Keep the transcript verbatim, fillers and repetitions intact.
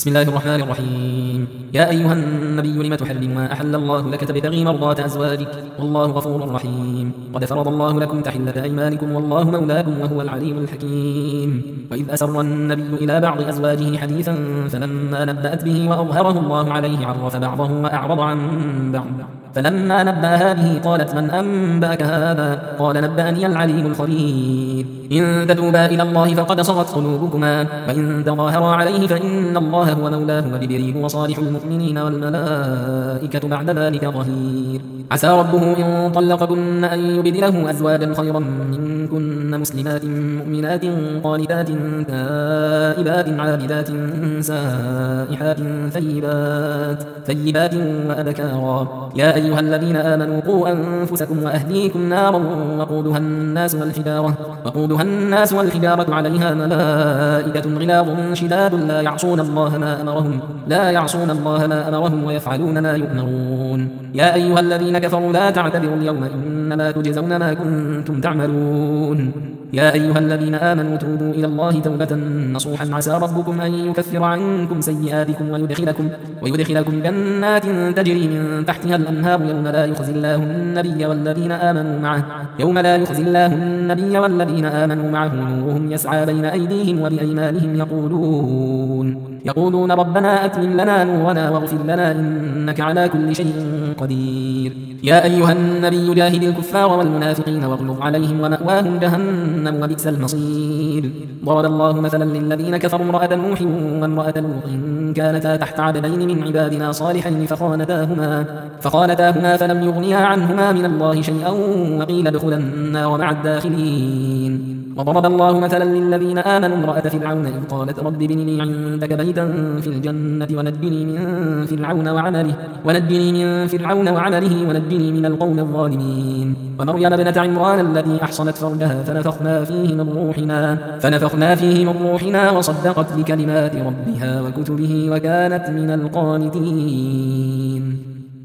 بسم الله الرحمن الرحيم. يا أيها النبي لم تحرم ما أحل الله لك تبتغي مرضات أزواجك والله غفور رحيم. قد فرض الله لكم تحلة أيمانكم والله مولاكم وهو العليم الحكيم. وإذ أسر النبي إلى بعض أزواجه حديثا فلما نبأت به وأظهره الله عليه عرف بعضه وأعرض عن بعض. فلما نبأها به قالت من أنبأك هذا؟ قال نبأني العليم الخبير. إن تتوبا إلى الله فقد صغت قلوبكما وإن تظاهرا عليه فإن الله هو مولاه وجبريل وصالح المؤمنين والملائكة بعد ذلك ظهير. عسى ربه إن طلقكن أن يبدله أزواجا خيرا منكن مسلمات مؤمنات قانتات تائبات عابدات سائحات ثيبات ثيبات وأبكارا. يا أيها الذين آمنوا قوا أنفسكم وأهليكم نارا وقودها الناس والحجارة وقودها الناس والحجارة عليها ملائكة غلاظ شداد لا يعصون الله ما أمرهم لا يعصون الله ما أمرهم ويفعلون ما يؤمرون. يا أيها الذين كفروا لا تعتذروا اليوم إنما تجزون ما كنتم تعملون. يا أيها الذين آمنوا توبوا إلى الله توبة نصوحا عسى ربكم أن يكفر عنكم سيئاتكم ويدخلكم, ويدخلكم جنات تجري من تحتها الأنهار يوم لا يخزي الله النبي والذين آمنوا معه يوم لا يخزي الله النبي والذين آمنوا معه نورهم يسعى بين أيديهم وبأيمانهم يقولون يقولون ربنا أتمم لنا نورنا واغفر لنا إنك على كل شيء قدير. يا أيها النبي جاهد الكفار والمنافقين واغلظ عليهم ومأواهم جهنم وبئس المصير. ضرب الله مثلا للذين كفروا امرأة نوح وامرأة لوط كانتا تحت عبدين من عبادنا صالحين فخانتاهما فخانتاهما فلم يغنيا عنهما من الله شيئا وقيل ادخلا النار مع الداخلين. وضرب الله مثلا للذين آمنوا امرأة فرعون إذ قالت رب ابن لي عندك بيتا في الجنة ونجني من فرعون وعمله ونجني من فرعون وعمله ونجني من القوم الظالمين. ومريم ابنة عمران التي أحصنت فرجها فنفخنا فيه من روحنا فنفخنا فيه من روحنا وصدقت بكلمات ربها وكتبه وكانت من القانتين.